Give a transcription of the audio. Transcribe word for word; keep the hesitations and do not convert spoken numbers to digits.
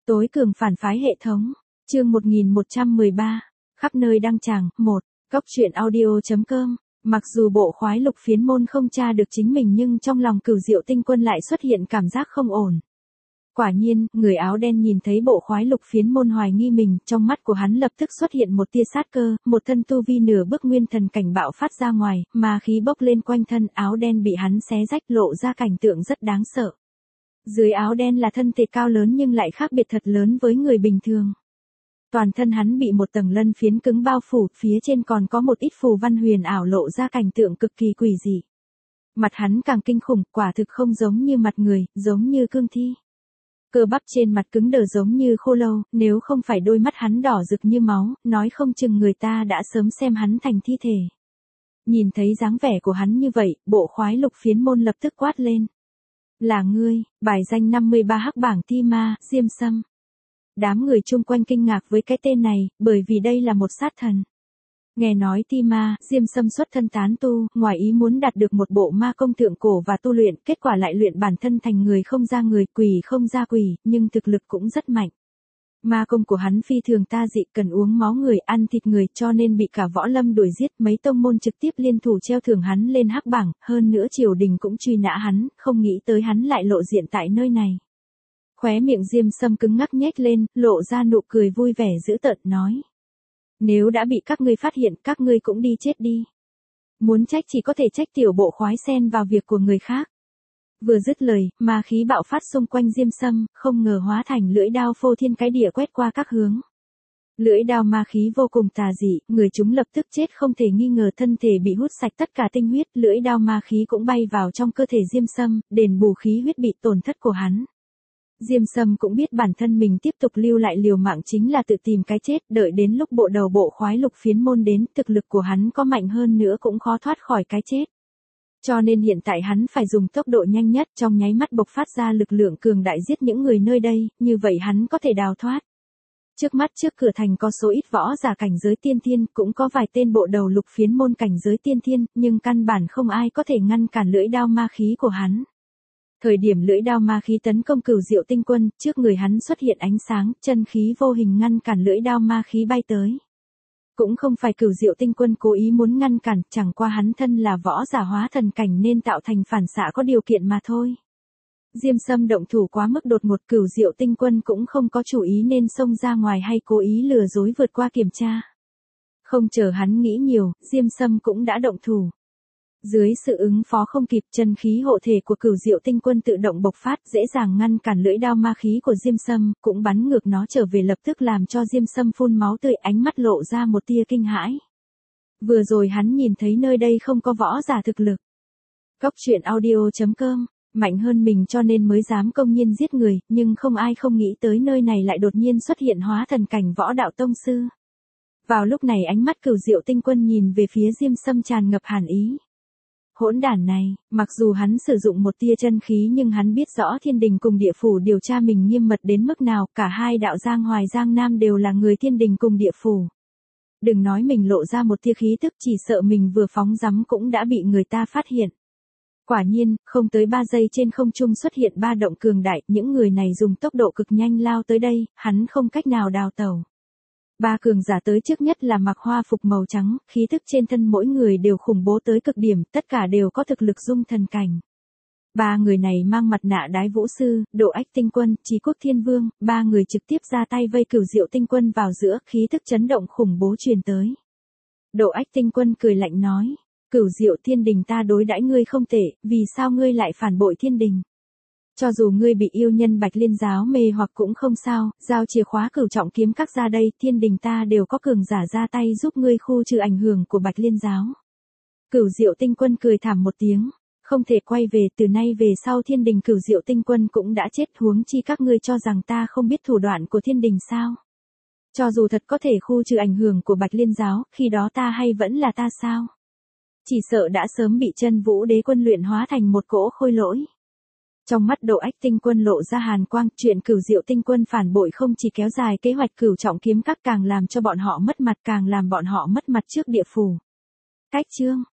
Tối cường phản phái hệ thống. Chương một nghìn một trăm mười ba. Khắp nơi đăng tràng. một. Cốc truyện audio chấm com. Mặc dù bộ khoái lục phiến môn không tra được chính mình nhưng trong lòng Cửu Diệu Tinh Quân lại xuất hiện cảm giác không ổn. Quả nhiên, người áo đen nhìn thấy bộ khoái lục phiến môn hoài nghi mình, trong mắt của hắn lập tức xuất hiện một tia sát cơ, một thân tu vi nửa bước nguyên thần cảnh bạo phát ra ngoài, mà khí bốc lên quanh thân, áo đen bị hắn xé rách lộ ra cảnh tượng rất đáng sợ. Dưới áo đen là thân thể cao lớn nhưng lại khác biệt thật lớn với người bình thường. Toàn thân hắn bị một tầng lân phiến cứng bao phủ, phía trên còn có một ít phù văn huyền ảo lộ ra cảnh tượng cực kỳ quỷ dị. Mặt hắn càng kinh khủng, quả thực không giống như mặt người, giống như cương thi. Cơ bắp trên mặt cứng đờ giống như khô lâu, nếu không phải đôi mắt hắn đỏ rực như máu, nói không chừng người ta đã sớm xem hắn thành thi thể. Nhìn thấy dáng vẻ của hắn như vậy, bộ khoái lục phiến môn lập tức quát lên. Là ngươi, bài danh năm mươi ba hắc bảng thi ma, Diêm Sâm. Đám người chung quanh kinh ngạc với cái tên này, bởi vì đây là một sát thần. Nghe nói thi ma, Diêm Sâm xuất thân tán tu, ngoài ý muốn đạt được một bộ ma công thượng cổ và tu luyện, kết quả lại luyện bản thân thành người không ra người, quỷ không ra quỷ, nhưng thực lực cũng rất mạnh. Ma công của hắn phi thường ta dị, cần uống máu người, ăn thịt người, cho nên bị cả võ lâm đuổi giết, mấy tông môn trực tiếp liên thủ treo thưởng hắn lên hắc bảng, hơn nữa triều đình cũng truy nã hắn, không nghĩ tới hắn lại lộ diện tại nơi này. Khóe miệng Diêm Sâm cứng ngắc nhếch lên, lộ ra nụ cười vui vẻ dữ tợn nói. Nếu đã bị các ngươi phát hiện, các ngươi cũng đi chết đi. Muốn trách chỉ có thể trách tiểu bộ khoái xen vào việc của người khác. Vừa dứt lời, ma khí bạo phát xung quanh Diêm Sâm, không ngờ hóa thành lưỡi đao phô thiên cái địa quét qua các hướng. Lưỡi đao ma khí vô cùng tà dị, người chúng lập tức chết không thể nghi ngờ, thân thể bị hút sạch tất cả tinh huyết, lưỡi đao ma khí cũng bay vào trong cơ thể Diêm Sâm, đền bù khí huyết bị tổn thất của hắn. Diêm Sâm cũng biết bản thân mình tiếp tục lưu lại liều mạng chính là tự tìm cái chết, đợi đến lúc bộ đầu bộ khoái lục phiến môn đến, thực lực của hắn có mạnh hơn nữa cũng khó thoát khỏi cái chết. Cho nên hiện tại hắn phải dùng tốc độ nhanh nhất, trong nháy mắt bộc phát ra lực lượng cường đại giết những người nơi đây, như vậy hắn có thể đào thoát. Trước mắt trước cửa thành có số ít võ giả cảnh giới tiên thiên, cũng có vài tên bộ đầu lục phiến môn cảnh giới tiên thiên, nhưng căn bản không ai có thể ngăn cản lưỡi đao ma khí của hắn. Thời điểm lưỡi đao ma khí tấn công Cửu Diệu Tinh Quân, trước người hắn xuất hiện ánh sáng, chân khí vô hình ngăn cản lưỡi đao ma khí bay tới. Cũng không phải Cửu Diệu Tinh Quân cố ý muốn ngăn cản, chẳng qua hắn thân là võ giả hóa thần cảnh nên tạo thành phản xạ có điều kiện mà thôi. Diêm Sâm động thủ quá mức đột ngột, Cửu Diệu Tinh Quân cũng không có chủ ý nên xông ra ngoài hay cố ý lừa dối vượt qua kiểm tra. Không chờ hắn nghĩ nhiều, Diêm Sâm cũng đã động thủ. Dưới sự ứng phó không kịp, chân khí hộ thể của Cửu Diệu Tinh Quân tự động bộc phát, dễ dàng ngăn cản lưỡi đao ma khí của Diêm Sâm, cũng bắn ngược nó trở về, lập tức làm cho Diêm Sâm phun máu tươi, ánh mắt lộ ra một tia kinh hãi. Vừa rồi hắn nhìn thấy nơi đây không có võ giả thực lực. Cốc truyện audio chấm com, mạnh hơn mình cho nên mới dám công nhiên giết người, nhưng không ai không nghĩ tới nơi này lại đột nhiên xuất hiện hóa thần cảnh võ đạo tông sư. Vào lúc này ánh mắt Cửu Diệu Tinh Quân nhìn về phía Diêm Sâm tràn ngập hàn ý. Hỗn đản này, mặc dù hắn sử dụng một tia chân khí nhưng hắn biết rõ thiên đình cùng địa phủ điều tra mình nghiêm mật đến mức nào, cả hai đạo Giang Hoài Giang Nam đều là người thiên đình cùng địa phủ. Đừng nói mình lộ ra một tia khí tức, chỉ sợ mình vừa phóng rắm cũng đã bị người ta phát hiện. Quả nhiên, không tới ba giây trên không trung xuất hiện ba động cường đại, những người này dùng tốc độ cực nhanh lao tới đây, hắn không cách nào đào tẩu. Ba cường giả tới trước nhất là mặc hoa phục màu trắng, khí thức trên thân mỗi người đều khủng bố tới cực điểm, tất cả đều có thực lực dung thần cảnh. Ba người này mang mặt nạ Đái Vũ Sư, Độ Ách Tinh Quân, Chí Quốc Thiên Vương, ba người trực tiếp ra tay vây Cửu Diệu Tinh Quân vào giữa, khí thức chấn động khủng bố truyền tới. Độ Ách Tinh Quân cười lạnh nói, Cửu Diệu Thiên Đình ta đối đãi ngươi không tệ, vì sao ngươi lại phản bội thiên đình? Cho dù ngươi bị yêu nhân Bạch Liên giáo mê hoặc cũng không sao, giao chìa khóa Cửu Trọng Kiếm Các ra đây, thiên đình ta đều có cường giả ra tay giúp ngươi khu trừ ảnh hưởng của Bạch Liên giáo. Cửu Diệu Tinh Quân cười thảm một tiếng, không thể quay về, từ nay về sau thiên đình Cửu Diệu Tinh Quân cũng đã chết, huống chi các ngươi cho rằng ta không biết thủ đoạn của thiên đình sao? Cho dù thật có thể khu trừ ảnh hưởng của Bạch Liên giáo, khi đó ta hay vẫn là ta sao? Chỉ sợ đã sớm bị Chân Vũ Đế Quân luyện hóa thành một cỗ khôi lỗi. Trong mắt Độ Ách Tinh Quân lộ ra hàn quang, chuyện Cửu Diệu Tinh Quân phản bội không chỉ kéo dài kế hoạch Cửu Trọng Kiếm Các, càng làm cho bọn họ mất mặt, càng làm bọn họ mất mặt trước địa phủ. Cách chương